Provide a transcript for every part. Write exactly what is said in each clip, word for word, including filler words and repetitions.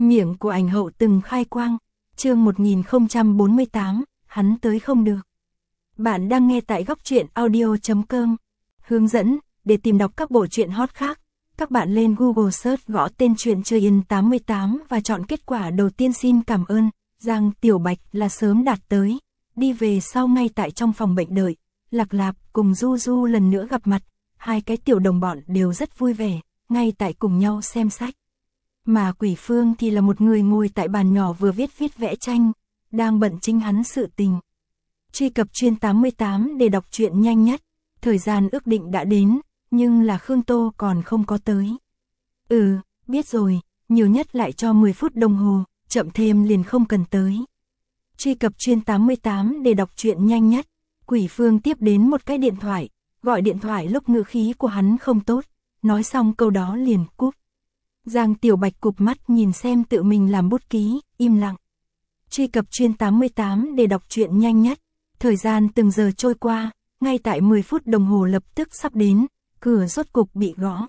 Miệng của ảnh hậu từng khai quang. Chương một nghìn không trăm bốn mươi tám, hắn tới không được. Bạn đang nghe tại góc truyện audio chấm com. Hướng dẫn, để tìm đọc các bộ truyện hot khác, các bạn lên Google Search gõ tên truyện Chơi Yên tám mươi tám và chọn kết quả đầu tiên. Xin cảm ơn. Giang Tiểu Bạch là sớm đạt tới, đi về sau ngay tại trong phòng bệnh đợi. Lạc Lạp cùng Du Du lần nữa gặp mặt, hai cái tiểu đồng bọn đều rất vui vẻ, ngay tại cùng nhau xem sách. Mà Quỷ Phương thì là một người ngồi tại bàn nhỏ vừa viết viết vẽ tranh, đang bận chính hắn sự tình. Truy cập chuyên tám mươi tám để đọc truyện nhanh nhất, thời gian ước định đã đến, nhưng là Khương Tô còn không có tới. Ừ, biết rồi, nhiều nhất lại cho mười phút đồng hồ, chậm thêm liền không cần tới. Truy cập chuyên tám mươi tám để đọc truyện nhanh nhất, Quỷ Phương tiếp đến một cái điện thoại, gọi điện thoại lúc ngữ khí của hắn không tốt, nói xong câu đó liền cúp. Giang Tiểu Bạch cụp mắt nhìn xem tự mình làm bút ký, im lặng. Truy cập chuyên tám mươi tám để đọc truyện nhanh nhất, thời gian từng giờ trôi qua, ngay tại mười phút đồng hồ lập tức sắp đến, cửa rốt cục bị gõ.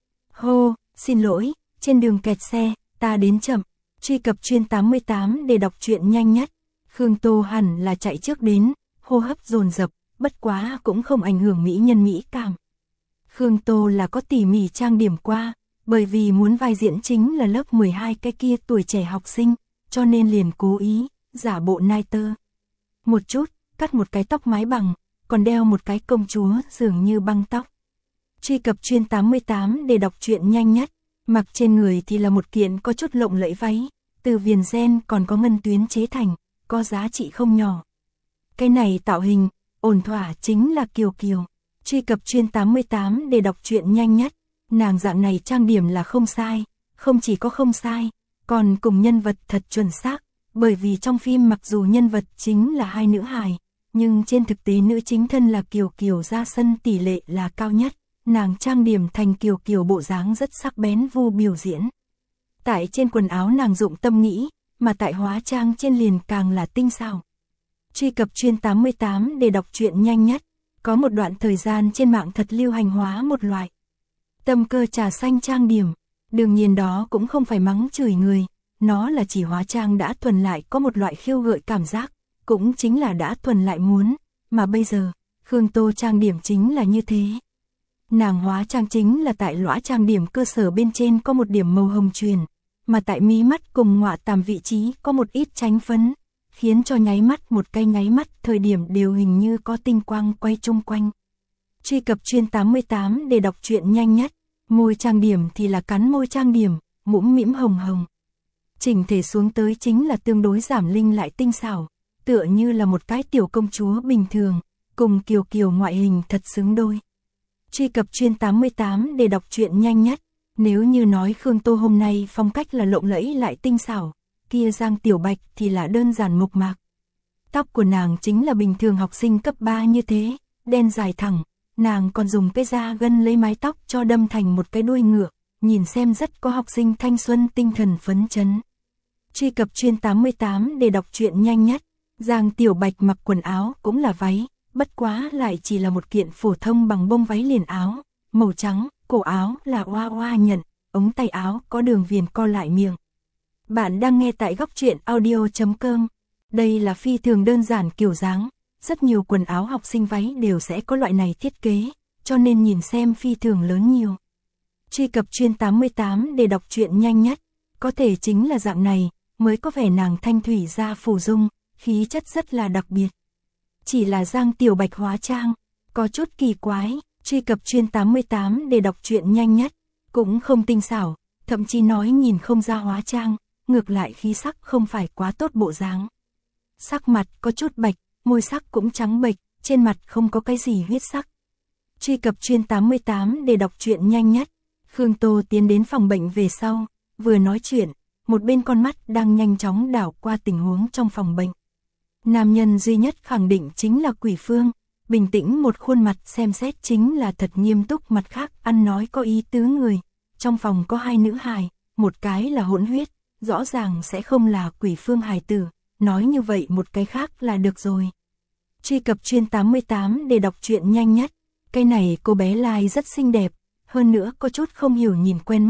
Hô, xin lỗi, trên đường kẹt xe, ta đến chậm. Truy cập chuyên tám mươi tám để đọc truyện nhanh nhất, Khương Tô hẳn là chạy trước đến, hô hấp dồn dập, bất quá cũng không ảnh hưởng mỹ nhân mỹ cảm. Khương Tô là có tỉ mỉ trang điểm qua, bởi vì muốn vai diễn chính là lớp mười hai cái kia tuổi trẻ học sinh, cho nên liền cố ý, giả bộ nai tơ. Một chút, cắt một cái tóc mái bằng, còn đeo một cái công chúa dường như băng tóc. Truy cập chuyên tám mươi tám để đọc truyện nhanh nhất, mặc trên người thì là một kiện có chút lộng lẫy váy, từ viền ren còn có ngân tuyến chế thành, có giá trị không nhỏ. Cái này tạo hình, ổn thỏa chính là Kiều Kiều. Truy cập chuyên tám mươi tám để đọc truyện nhanh nhất, nàng dạng này trang điểm là không sai, không chỉ có không sai, còn cùng nhân vật thật chuẩn xác, bởi vì trong phim mặc dù nhân vật chính là hai nữ hài, nhưng trên thực tế nữ chính thân là Kiều Kiều ra sân tỷ lệ là cao nhất, nàng trang điểm thành Kiều Kiều bộ dáng rất sắc bén vu biểu diễn. Tại trên quần áo nàng dụng tâm nghĩ, mà tại hóa trang trên liền càng là tinh xảo. Truy cập chuyên tám mươi tám để đọc truyện nhanh nhất, có một đoạn thời gian trên mạng thật lưu hành hóa một loại tâm cơ trà xanh trang điểm, đương nhiên đó cũng không phải mắng chửi người, nó là chỉ hóa trang đã thuần lại có một loại khiêu gợi cảm giác, cũng chính là đã thuần lại muốn, mà bây giờ, Khương Tô trang điểm chính là như thế. Nàng hóa trang chính là tại lõa trang điểm cơ sở bên trên có một điểm màu hồng truyền, mà tại mí mắt cùng ngọa tàm vị trí có một ít tránh phấn, khiến cho nháy mắt một cái nháy mắt thời điểm đều hình như có tinh quang quay chung quanh. Truy cập chuyên tám mươi tám để đọc truyện nhanh nhất, môi trang điểm thì là cắn môi trang điểm, mũm mĩm hồng hồng. Chỉnh thể xuống tới chính là tương đối giảm linh lại tinh xảo, tựa như là một cái tiểu công chúa bình thường, cùng Kiều Kiều ngoại hình thật xứng đôi. Truy cập chuyên tám mươi tám để đọc truyện nhanh nhất, nếu như nói Khương Tô hôm nay phong cách là lộng lẫy lại tinh xảo, kia Giang Tiểu Bạch thì là đơn giản mộc mạc. Tóc của nàng chính là bình thường học sinh cấp ba như thế, đen dài thẳng, nàng còn dùng cái da gân lấy mái tóc cho đâm thành một cái đuôi ngựa, nhìn xem rất có học sinh thanh xuân tinh thần phấn chấn. Truy cập chuyên tám mươi tám để đọc truyện nhanh nhất, Giang Tiểu Bạch mặc quần áo cũng là váy, bất quá lại chỉ là một kiện phổ thông bằng bông váy liền áo, màu trắng, cổ áo là oa oa nhận, ống tay áo có đường viền co lại miệng. Bạn đang nghe tại góc truyện audio chấm com. Đây là phi thường đơn giản kiểu dáng, rất nhiều quần áo học sinh váy đều sẽ có loại này thiết kế, cho nên nhìn xem phi thường lớn nhiều. Truy cập chuyên tám mươi tám để đọc truyện nhanh nhất, có thể chính là dạng này, mới có vẻ nàng thanh thủy ra phù dung, khí chất rất là đặc biệt. Chỉ là Giang Tiểu Bạch hóa trang, có chút kỳ quái, truy cập chuyên tám mươi tám để đọc truyện nhanh nhất, cũng không tinh xảo, thậm chí nói nhìn không ra hóa trang, ngược lại khí sắc không phải quá tốt bộ dáng. Sắc mặt có chút bạch, môi sắc cũng trắng bệch, trên mặt không có cái gì huyết sắc. Truy cập chuyên tám mươi tám để đọc truyện nhanh nhất, Khương Tô tiến đến phòng bệnh về sau, vừa nói chuyện, một bên con mắt đang nhanh chóng đảo qua tình huống trong phòng bệnh. Nam nhân duy nhất khẳng định chính là Quỷ Phương, bình tĩnh một khuôn mặt xem xét chính là thật nghiêm túc, mặt khác ăn nói có ý tứ người. Trong phòng có hai nữ hài, một cái là hỗn huyết, rõ ràng sẽ không là Quỷ Phương hài tử, nói như vậy một cái khác là được rồi. Truy cập chuyên tám mươi tám để đọc truyện nhanh nhất, cái này cô bé Lai rất xinh đẹp, hơn nữa có chút không hiểu nhìn quen mắt,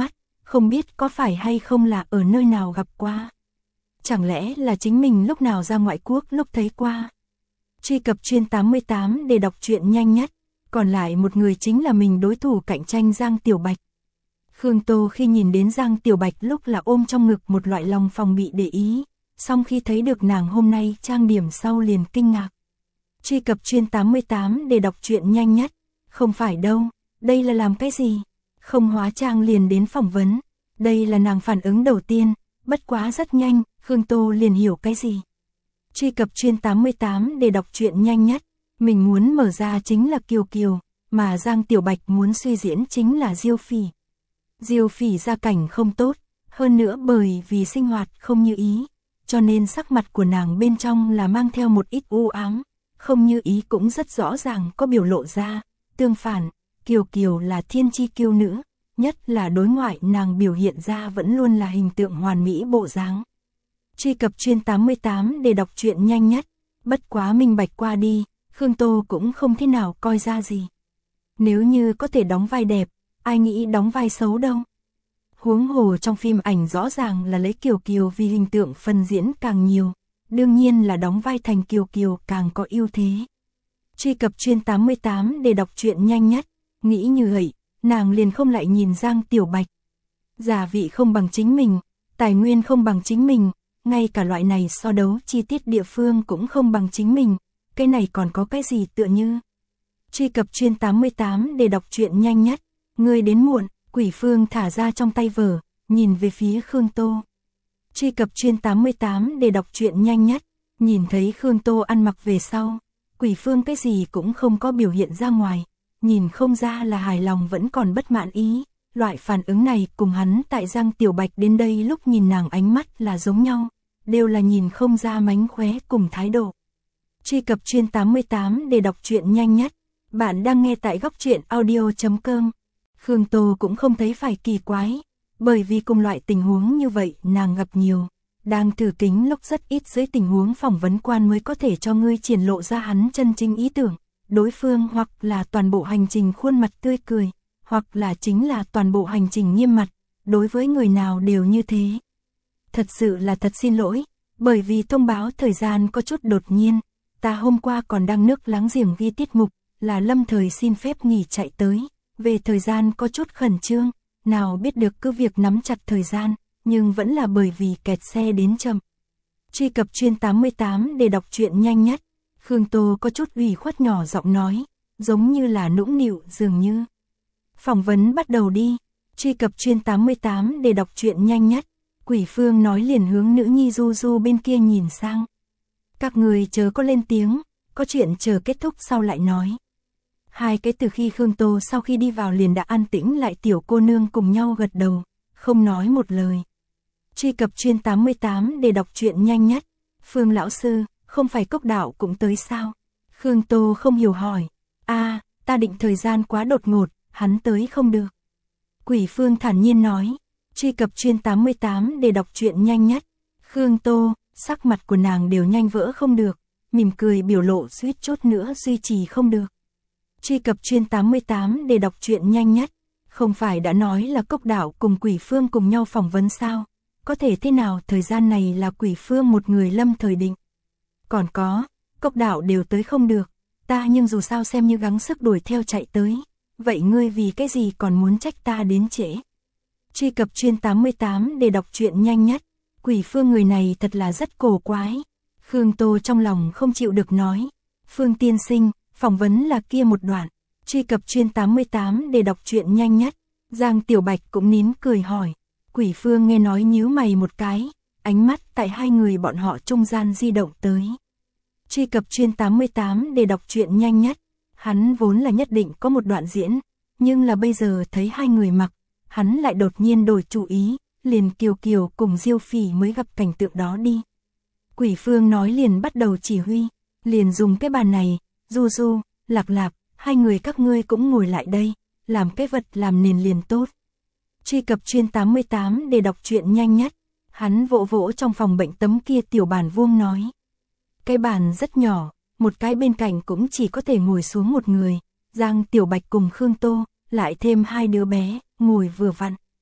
không biết có phải hay không là ở nơi nào gặp qua. Chẳng lẽ là chính mình lúc nào ra ngoại quốc lúc thấy qua. Truy cập chuyên tám mươi tám để đọc truyện nhanh nhất, còn lại một người chính là mình đối thủ cạnh tranh Giang Tiểu Bạch. Khương Tô khi nhìn đến Giang Tiểu Bạch lúc là ôm trong ngực một loại lòng phòng bị để ý, song khi thấy được nàng hôm nay trang điểm sau liền kinh ngạc. Truy cập chuyên tám mươi tám để đọc truyện nhanh nhất, không phải đâu, đây là làm cái gì? Không hóa trang liền đến phỏng vấn, đây là nàng phản ứng đầu tiên, bất quá rất nhanh, Khương Tô liền hiểu cái gì. Truy cập chuyên tám mươi tám để đọc truyện nhanh nhất, mình muốn mở ra chính là Kiều Kiều, mà Giang Tiểu Bạch muốn suy diễn chính là Diêu Phỉ. Diêu Phỉ gia cảnh không tốt, hơn nữa bởi vì sinh hoạt không như ý, cho nên sắc mặt của nàng bên trong là mang theo một ít u ám, không như ý cũng rất rõ ràng có biểu lộ ra. Tương phản, Kiều Kiều là thiên chi kiêu nữ, nhất là đối ngoại nàng biểu hiện ra vẫn luôn là hình tượng hoàn mỹ bộ dáng. Truy cập chuyên tám mươi tám để đọc truyện nhanh nhất, bất quá minh bạch qua đi, Khương Tô cũng không thế nào coi ra gì. Nếu như có thể đóng vai đẹp, ai nghĩ đóng vai xấu đâu. Huống hồ trong phim ảnh rõ ràng là lấy Kiều Kiều vì hình tượng phần diễn càng nhiều, đương nhiên là đóng vai thành Kiều Kiều càng có ưu thế. Truy cập chuyên tám mươi tám để đọc truyện nhanh nhất, nghĩ như vậy, nàng liền không lại nhìn Giang Tiểu Bạch. Giả vị không bằng chính mình, tài nguyên không bằng chính mình, ngay cả loại này so đấu chi tiết địa phương cũng không bằng chính mình, cái này còn có cái gì tựa như. Truy cập chuyên tám mươi tám để đọc truyện nhanh nhất, người đến muộn, Quỷ Phương thả ra trong tay vở, nhìn về phía Khương Tô. Truy cập chuyên tám mươi tám để đọc truyện nhanh nhất, nhìn thấy Khương Tô ăn mặc về sau, Quỷ Phương cái gì cũng không có biểu hiện ra ngoài, nhìn không ra là hài lòng vẫn còn bất mãn ý, loại phản ứng này cùng hắn tại Giang Tiểu Bạch đến đây lúc nhìn nàng ánh mắt là giống nhau, đều là nhìn không ra mánh khóe cùng thái độ. Truy cập chuyên tám mươi tám để đọc truyện nhanh nhất, bạn đang nghe tại góc truyện audio chấm com. Khương Tô cũng không thấy phải kỳ quái, bởi vì cùng loại tình huống như vậy nàng gặp nhiều. Đang thử kính lúc rất ít dưới tình huống phỏng vấn quan mới có thể cho ngươi triển lộ ra hắn chân chính ý tưởng. Đối phương hoặc là toàn bộ hành trình khuôn mặt tươi cười, hoặc là chính là toàn bộ hành trình nghiêm mặt, đối với người nào đều như thế. Thật sự là thật xin lỗi, bởi vì thông báo thời gian có chút đột nhiên, ta hôm qua còn đang nước láng giềng ghi tiết mục, là lâm thời xin phép nghỉ chạy tới, về thời gian có chút khẩn trương, nào biết được cứ việc nắm chặt thời gian, nhưng vẫn là bởi vì kẹt xe đến chậm. Truy cập chuyên tám mươi tám để đọc truyện nhanh nhất, Khương Tô có chút ủy khuất nhỏ giọng nói, giống như là nũng nịu dường như. Phỏng vấn bắt đầu đi, truy cập chuyên tám mươi tám để đọc truyện nhanh nhất, Quỷ Phương nói liền hướng nữ nhi Du Du bên kia nhìn sang. Các người chớ có lên tiếng, có chuyện chờ kết thúc sau lại nói. Hai cái từ khi Khương Tô sau khi đi vào liền đã an tĩnh lại tiểu cô nương cùng nhau gật đầu, không nói một lời. Truy cập chuyên tám mươi tám để đọc truyện nhanh nhất, Phương lão sư, không phải Cốc Đạo cũng tới sao? Khương Tô không hiểu hỏi, a à, ta định thời gian quá đột ngột, hắn tới không được. Quỷ Phương thản nhiên nói, truy cập chuyên tám mươi tám để đọc truyện nhanh nhất, Khương Tô, sắc mặt của nàng đều nhanh vỡ không được, mỉm cười biểu lộ suýt chốt nữa duy trì không được. Truy cập chuyên tám mươi tám để đọc truyện nhanh nhất, không phải đã nói là Cốc Đạo cùng Quỷ Phương cùng nhau phỏng vấn sao? Có thể thế nào thời gian này là Quỷ Phương một người lâm thời định. Còn có, Cốc Đạo đều tới không được, ta nhưng dù sao xem như gắng sức đuổi theo chạy tới, vậy ngươi vì cái gì còn muốn trách ta đến trễ? Truy cập chuyên tám mươi tám để đọc truyện nhanh nhất, Quỷ Phương người này thật là rất cổ quái. Khương Tô trong lòng không chịu được nói, Phương tiên sinh, phỏng vấn là kia một đoạn, truy cập chuyên tám mươi tám để đọc truyện nhanh nhất, Giang Tiểu Bạch cũng nín cười hỏi. Quỷ Phương nghe nói nhíu mày một cái, ánh mắt tại hai người bọn họ trung gian di động tới. Truy cập chuyên tám mươi tám để đọc truyện nhanh nhất, hắn vốn là nhất định có một đoạn diễn, nhưng là bây giờ thấy hai người mặc, hắn lại đột nhiên đổi chủ ý, liền Kiều Kiều cùng Diêu Phỉ mới gặp cảnh tượng đó đi. Quỷ Phương nói liền bắt đầu chỉ huy, liền dùng cái bàn này, Du Du, Lạc Lạc, hai người các ngươi cũng ngồi lại đây, làm cái vật làm nền liền tốt. Truy cập chuyên tám mươi tám để đọc truyện nhanh nhất, hắn vỗ vỗ trong phòng bệnh tấm kia tiểu bàn vuông nói. Cái bàn rất nhỏ, một cái bên cạnh cũng chỉ có thể ngồi xuống một người, Giang Tiểu Bạch cùng Khương Tô, lại thêm hai đứa bé, ngồi vừa vặn.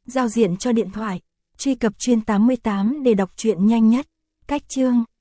Giao diện cho điện thoại. Truy cập chuyên tám mươi tám để đọc truyện nhanh nhất. Cách chương